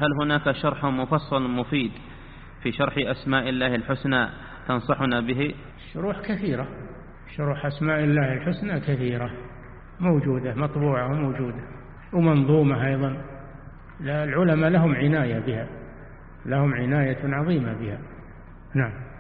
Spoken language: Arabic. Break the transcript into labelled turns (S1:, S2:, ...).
S1: هل هناك شرح مفصل مفيد في شرح أسماء الله الحسنى تنصحنا به؟
S2: شروح كثيرة، شروح أسماء الله الحسنى كثيرة موجودة، مطبوعة وموجودة ومنظومة أيضا. العلماء لهم عناية بها، لهم عناية عظيمة بها. نعم.